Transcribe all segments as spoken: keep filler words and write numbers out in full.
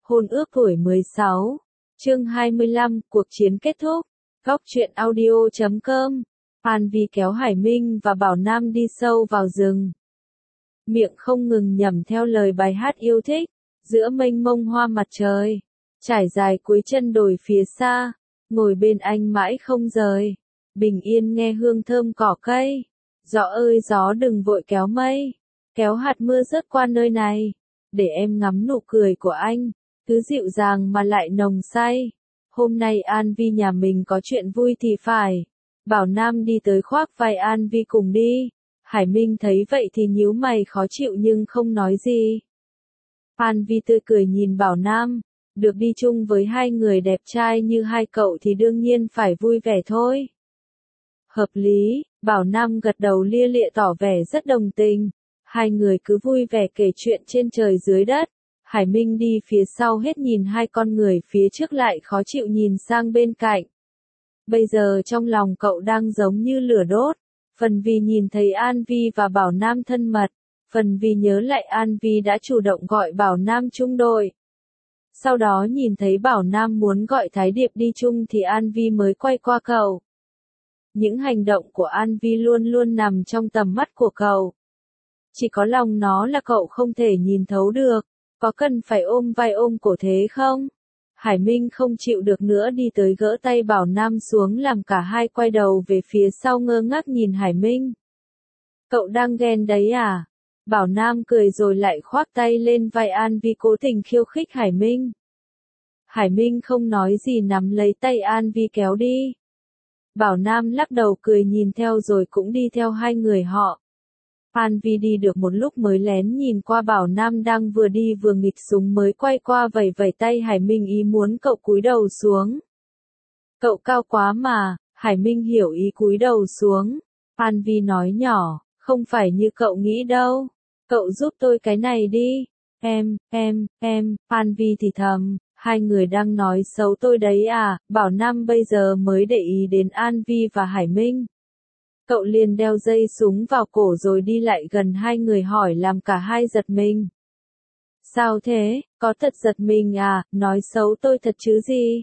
Hôn ước tuổi mười sáu. Chương hai mươi lăm, cuộc chiến kết thúc. Góc truyện audio chấm com. An Vi kéo Hải Minh và Bảo Nam đi sâu vào rừng. Miệng không ngừng nhẩm theo lời bài hát yêu thích, giữa mênh mông hoa mặt trời, trải dài cuối chân đồi phía xa, ngồi bên anh mãi không rời, bình yên nghe hương thơm cỏ cây. Gió ơi gió đừng vội kéo mây, kéo hạt mưa rớt qua nơi này, để em ngắm nụ cười của anh, cứ dịu dàng mà lại nồng say. Hôm nay An Vi nhà mình có chuyện vui thì phải. Bảo Nam đi tới khoác vai An Vi cùng đi. Hải Minh thấy vậy thì nhíu mày khó chịu nhưng không nói gì. An Vi tươi cười nhìn Bảo Nam, được đi chung với hai người đẹp trai như hai cậu thì đương nhiên phải vui vẻ thôi. Hợp lý, Bảo Nam gật đầu lia lịa tỏ vẻ rất đồng tình. Hai người cứ vui vẻ kể chuyện trên trời dưới đất. Hải Minh đi phía sau hết nhìn hai con người phía trước lại khó chịu nhìn sang bên cạnh. Bây giờ trong lòng cậu đang giống như lửa đốt, phần vì nhìn thấy An Vi và Bảo Nam thân mật, phần vì nhớ lại An Vi đã chủ động gọi Bảo Nam chung đội. Sau đó nhìn thấy Bảo Nam muốn gọi Thái Điệp đi chung thì An Vi mới quay qua cậu. Những hành động của An Vi luôn luôn nằm trong tầm mắt của cậu. Chỉ có lòng nó là cậu không thể nhìn thấu được. Có cần phải ôm vai ôm cổ thế không? Hải Minh không chịu được nữa đi tới gỡ tay Bảo Nam xuống làm cả hai quay đầu về phía sau ngơ ngác nhìn Hải Minh. Cậu đang ghen đấy à? Bảo Nam cười rồi lại khoác tay lên vai An Vi cố tình khiêu khích Hải Minh. Hải Minh không nói gì nắm lấy tay An Vi kéo đi. Bảo Nam lắc đầu cười nhìn theo rồi cũng đi theo hai người họ. An Vi đi được một lúc mới lén nhìn qua Bảo Nam đang vừa đi vừa nghịch súng mới quay qua vẩy vẩy tay Hải Minh ý muốn cậu cúi đầu xuống. Cậu cao quá mà, Hải Minh hiểu ý cúi đầu xuống. An Vi nói nhỏ, không phải như cậu nghĩ đâu. Cậu giúp tôi cái này đi. Em, em, em, An Vi thì thầm, hai người đang nói xấu tôi đấy à, Bảo Nam bây giờ mới để ý đến An Vi và Hải Minh. Cậu liền đeo dây súng vào cổ rồi đi lại gần hai người hỏi làm cả hai giật mình. Sao thế, có thật giật mình à, nói xấu tôi thật chứ gì?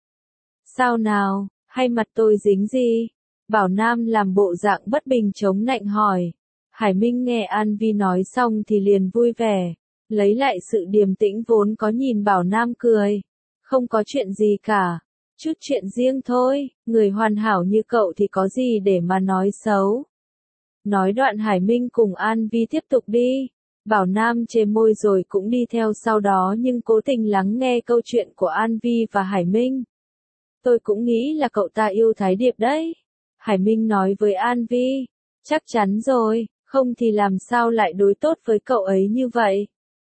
Sao nào, hay mặt tôi dính gì? Bảo Nam làm bộ dạng bất bình chống nạnh hỏi. Hải Minh nghe An Vi nói xong thì liền vui vẻ, lấy lại sự điềm tĩnh vốn có nhìn Bảo Nam cười. Không có chuyện gì cả. Chút chuyện riêng thôi, người hoàn hảo như cậu thì có gì để mà nói xấu. Nói đoạn Hải Minh cùng An Vi tiếp tục đi. Bảo Nam chề môi rồi cũng đi theo sau đó nhưng cố tình lắng nghe câu chuyện của An Vi và Hải Minh. Tôi cũng nghĩ là cậu ta yêu Thái Điệp đấy. Hải Minh nói với An Vi. Chắc chắn rồi, không thì làm sao lại đối tốt với cậu ấy như vậy.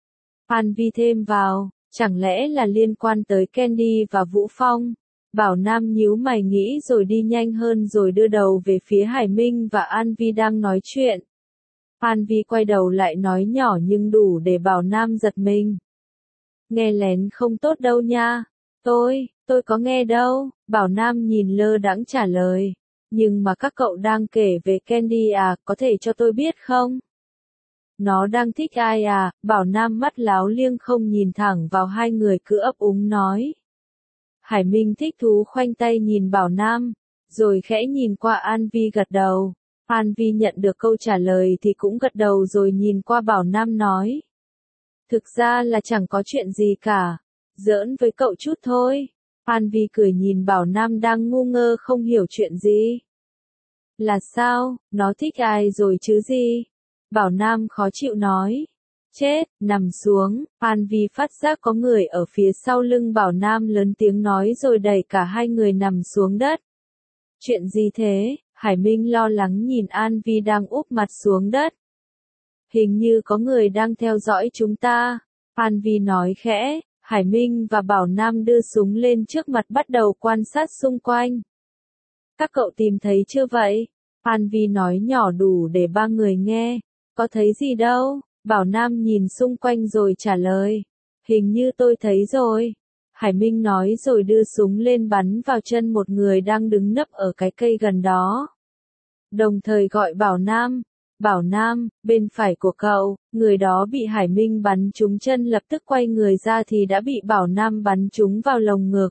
An Vi thêm vào, chẳng lẽ là liên quan tới Candy và Vũ Phong. Bảo Nam nhíu mày nghĩ rồi đi nhanh hơn rồi đưa đầu về phía Hải Minh và An Vi đang nói chuyện. An Vi quay đầu lại nói nhỏ nhưng đủ để Bảo Nam giật mình. Nghe lén không tốt đâu nha. Tôi, tôi có nghe đâu. Bảo Nam nhìn lơ đãng trả lời. Nhưng mà các cậu đang kể về Candy à, có thể cho tôi biết không? Nó đang thích ai à? Bảo Nam mắt láo liêng không nhìn thẳng vào hai người cứ ấp úng nói. Hải Minh thích thú khoanh tay nhìn Bảo Nam, rồi khẽ nhìn qua An Vi gật đầu. An Vi nhận được câu trả lời thì cũng gật đầu rồi nhìn qua Bảo Nam nói. Thực ra là chẳng có chuyện gì cả, giỡn với cậu chút thôi. An Vi cười nhìn Bảo Nam đang ngu ngơ không hiểu chuyện gì. Là sao, nó thích ai rồi chứ gì? Bảo Nam khó chịu nói. Chết, nằm xuống, An Vi phát giác có người ở phía sau lưng Bảo Nam lớn tiếng nói rồi đẩy cả hai người nằm xuống đất. Chuyện gì thế? Hải Minh lo lắng nhìn An Vi đang úp mặt xuống đất. Hình như có người đang theo dõi chúng ta. An Vi nói khẽ, Hải Minh và Bảo Nam đưa súng lên trước mặt bắt đầu quan sát xung quanh. Các cậu tìm thấy chưa vậy? An Vi nói nhỏ đủ để ba người nghe. Có thấy gì đâu? Bảo Nam nhìn xung quanh rồi trả lời. Hình như tôi thấy rồi. Hải Minh nói rồi đưa súng lên bắn vào chân một người đang đứng nấp ở cái cây gần đó. Đồng thời gọi Bảo Nam. Bảo Nam, bên phải của cậu, người đó bị Hải Minh bắn trúng chân, lập tức quay người ra thì đã bị Bảo Nam bắn trúng vào lồng ngực.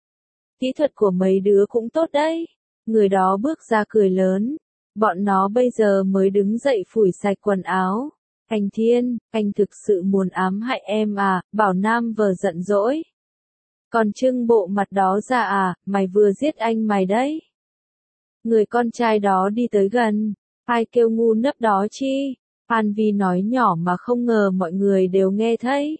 Kỹ thuật của mấy đứa cũng tốt đấy. Người đó bước ra cười lớn. Bọn nó bây giờ mới đứng dậy phủi sạch quần áo. Anh Thiên, anh thực sự muốn ám hại em à, Bảo Nam vờ giận dỗi. Còn trưng bộ mặt đó ra à, mày vừa giết anh mày đấy. Người con trai đó đi tới gần. Ai kêu ngu nấp đó chi? An Vi nói nhỏ mà không ngờ mọi người đều nghe thấy.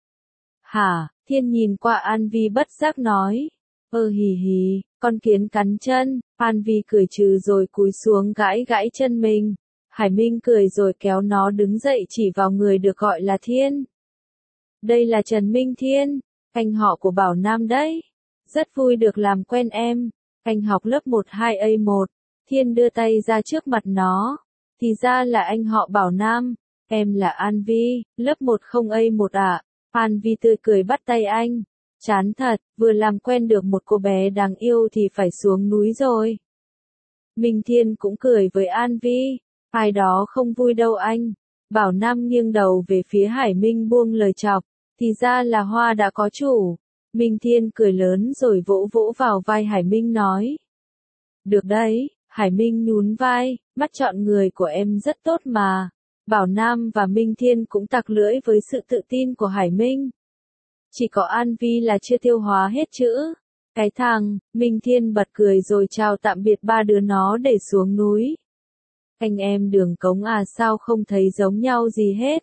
Hả? Thiên nhìn qua An Vi bất giác nói. Ơ hì hì, con kiến cắn chân. An Vi cười trừ rồi cúi xuống gãi gãi chân mình. Hải Minh cười rồi kéo nó đứng dậy chỉ vào người được gọi là Thiên. Đây là Trần Minh Thiên, anh họ của Bảo Nam đấy. Rất vui được làm quen em. Anh học lớp một hai A một. Thiên đưa tay ra trước mặt nó. Thì ra là anh họ Bảo Nam. Em là An Vi, lớp một không A một ạ. À? An Vi tươi cười bắt tay anh. Chán thật, vừa làm quen được một cô bé đáng yêu thì phải xuống núi rồi. Minh Thiên cũng cười với An Vi. Ai đó không vui đâu anh. Bảo Nam nghiêng đầu về phía Hải Minh buông lời chọc. Thì ra là hoa đã có chủ. Minh Thiên cười lớn rồi vỗ vỗ vào vai Hải Minh nói. Được đấy, Hải Minh nhún vai, mắt chọn người của em rất tốt mà. Bảo Nam và Minh Thiên cũng tặc lưỡi với sự tự tin của Hải Minh. Chỉ có An Vi là chưa tiêu hóa hết chữ. Cái thằng, Minh Thiên bật cười rồi chào tạm biệt ba đứa nó để xuống núi. Anh em Đường Cống à, sao không thấy giống nhau gì hết.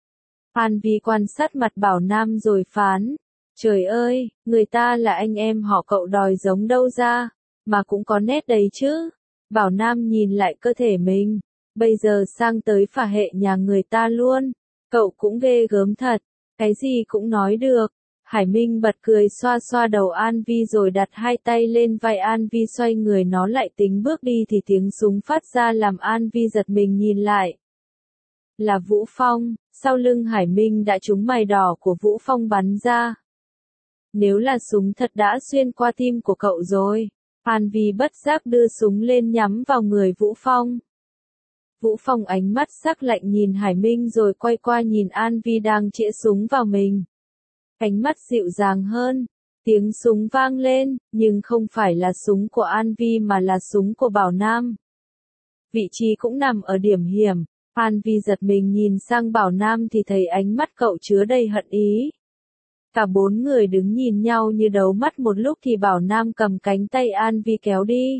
An Vi quan sát mặt Bảo Nam rồi phán. Trời ơi, người ta là anh em họ cậu đòi giống đâu ra, mà cũng có nét đấy chứ. Bảo Nam nhìn lại cơ thể mình, bây giờ sang tới phả hệ nhà người ta luôn. Cậu cũng ghê gớm thật, cái gì cũng nói được. Hải Minh bật cười xoa xoa đầu An Vi rồi đặt hai tay lên vai An Vi, xoay người nó lại tính bước đi thì tiếng súng phát ra làm An Vi giật mình nhìn lại. Là Vũ Phong, sau lưng Hải Minh đã trúng mày đỏ của Vũ Phong bắn ra. Nếu là súng thật đã xuyên qua tim của cậu rồi. An Vi bất giác đưa súng lên nhắm vào người Vũ Phong. Vũ Phong ánh mắt sắc lạnh nhìn Hải Minh rồi quay qua nhìn An Vi đang chĩa súng vào mình. Ánh mắt dịu dàng hơn. Tiếng súng vang lên, nhưng không phải là súng của An Vi mà là súng của Bảo Nam. Vị trí cũng nằm ở điểm hiểm. An Vi giật mình nhìn sang Bảo Nam thì thấy ánh mắt cậu chứa đầy hận ý. Cả bốn người đứng nhìn nhau như đấu mắt một lúc thì Bảo Nam cầm cánh tay An Vi kéo đi.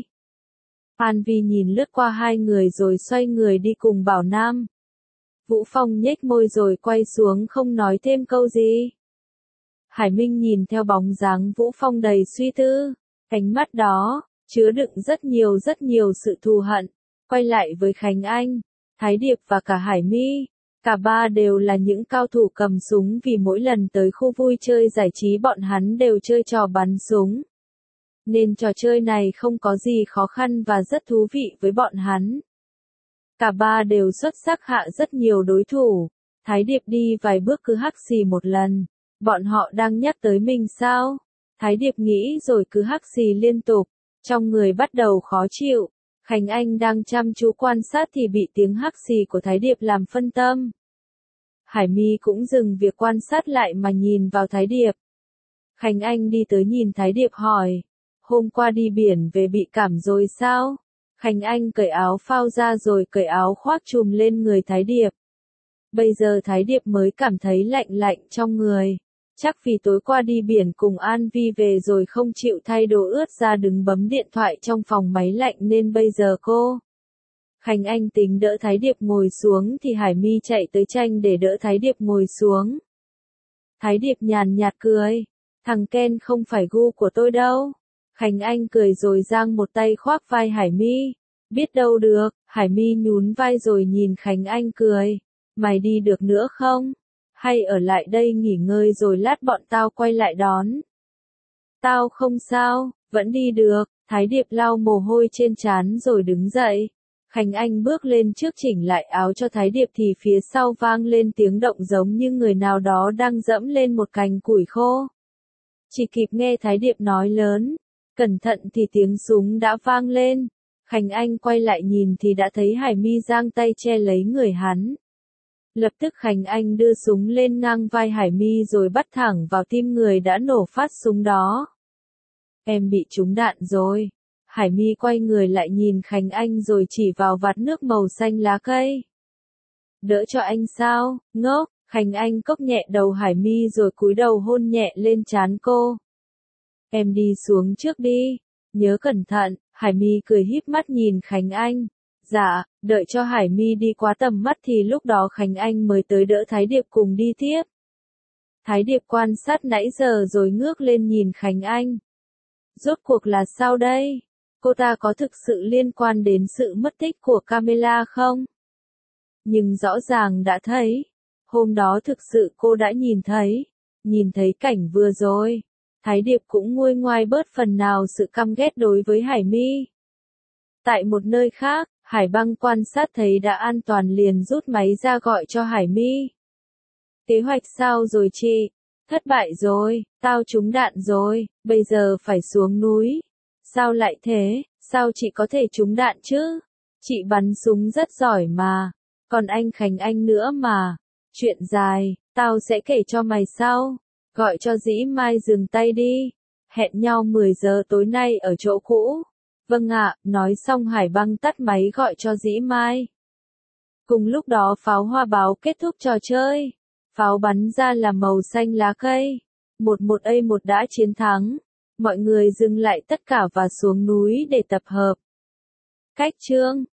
An Vi nhìn lướt qua hai người rồi xoay người đi cùng Bảo Nam. Vũ Phong nhếch môi rồi quay xuống không nói thêm câu gì. Hải Minh nhìn theo bóng dáng Vũ Phong đầy suy tư. Ánh mắt đó, chứa đựng rất nhiều rất nhiều sự thù hận. Quay lại với Khánh Anh, Thái Điệp và cả Hải My. Cả ba đều là những cao thủ cầm súng vì mỗi lần tới khu vui chơi giải trí bọn hắn đều chơi trò bắn súng. Nên trò chơi này không có gì khó khăn và rất thú vị với bọn hắn. Cả ba đều xuất sắc hạ rất nhiều đối thủ. Thái Điệp đi vài bước cứ hắc xì một lần. Bọn họ đang nhắc tới mình sao? Thái Điệp nghĩ rồi cứ hắc xì liên tục. Trong người bắt đầu khó chịu. Khánh Anh đang chăm chú quan sát thì bị tiếng hắc xì của Thái Điệp làm phân tâm. Hải My cũng dừng việc quan sát lại mà nhìn vào Thái Điệp. Khánh Anh đi tới nhìn Thái Điệp hỏi. Hôm qua đi biển về bị cảm rồi sao? Khánh Anh cởi áo phao ra rồi cởi áo khoác trùm lên người Thái Điệp. Bây giờ Thái Điệp mới cảm thấy lạnh lạnh trong người. Chắc vì tối qua đi biển cùng An Vi về rồi không chịu thay đồ ướt ra đứng bấm điện thoại trong phòng máy lạnh nên bây giờ cô. Khánh Anh tính đỡ Thái Điệp ngồi xuống thì Hải My chạy tới tranh để đỡ Thái Điệp ngồi xuống. Thái Điệp nhàn nhạt cười. Thằng Ken không phải gu của tôi đâu. Khánh Anh cười rồi giang một tay khoác vai Hải My. Biết đâu được, Hải My nhún vai rồi nhìn Khánh Anh cười. Mày đi được nữa không? Hay ở lại đây nghỉ ngơi rồi lát bọn tao quay lại đón? Tao không sao, vẫn đi được. Thái Điệp lau mồ hôi trên trán rồi đứng dậy. Khánh Anh bước lên trước chỉnh lại áo cho Thái Điệp thì phía sau vang lên tiếng động giống như người nào đó đang dẫm lên một cành củi khô. Chỉ kịp nghe Thái Điệp nói lớn. Cẩn thận thì tiếng súng đã vang lên. Khánh Anh quay lại nhìn thì đã thấy Hải My giang tay che lấy người hắn. Lập tức Khánh Anh đưa súng lên ngang vai Hải My rồi bắt thẳng vào tim người đã nổ phát súng đó. Em bị trúng đạn rồi. Hải My quay người lại nhìn Khánh Anh rồi chỉ vào vạt nước màu xanh lá cây. Đỡ cho anh sao, ngốc. Khánh Anh cốc nhẹ đầu Hải My rồi cúi đầu hôn nhẹ lên trán cô. Em đi xuống trước đi. Nhớ cẩn thận. Hải My cười híp mắt nhìn Khánh Anh. Dạ, đợi cho Hải My đi qua tầm mắt thì lúc đó Khánh Anh mới tới đỡ Thái Điệp cùng đi tiếp. Thái Điệp quan sát nãy giờ rồi ngước lên nhìn Khánh Anh. Rốt cuộc là sao đây? Cô ta có thực sự liên quan đến sự mất tích của Camilla không? Nhưng rõ ràng đã thấy. Hôm đó thực sự cô đã nhìn thấy. Nhìn thấy cảnh vừa rồi. Thái Điệp cũng nguôi ngoai bớt phần nào sự căm ghét đối với Hải My. Tại một nơi khác, Hải Băng quan sát thấy đã an toàn liền rút máy ra gọi cho Hải My. Kế hoạch sao rồi chị? Thất bại rồi, tao trúng đạn rồi, bây giờ phải xuống núi. Sao lại thế, sao chị có thể trúng đạn chứ? Chị bắn súng rất giỏi mà, còn anh Khánh Anh nữa mà. Chuyện dài, tao sẽ kể cho mày sau. Gọi cho Dĩ Mai dừng tay đi. Hẹn nhau mười giờ tối nay ở chỗ cũ. Vâng ạ, nói xong Hải Băng tắt máy gọi cho Dĩ Mai. Cùng lúc đó pháo hoa báo kết thúc trò chơi. Pháo bắn ra là màu xanh lá cây. một một A một đã chiến thắng. Mọi người dừng lại tất cả và xuống núi để tập hợp. Cách chương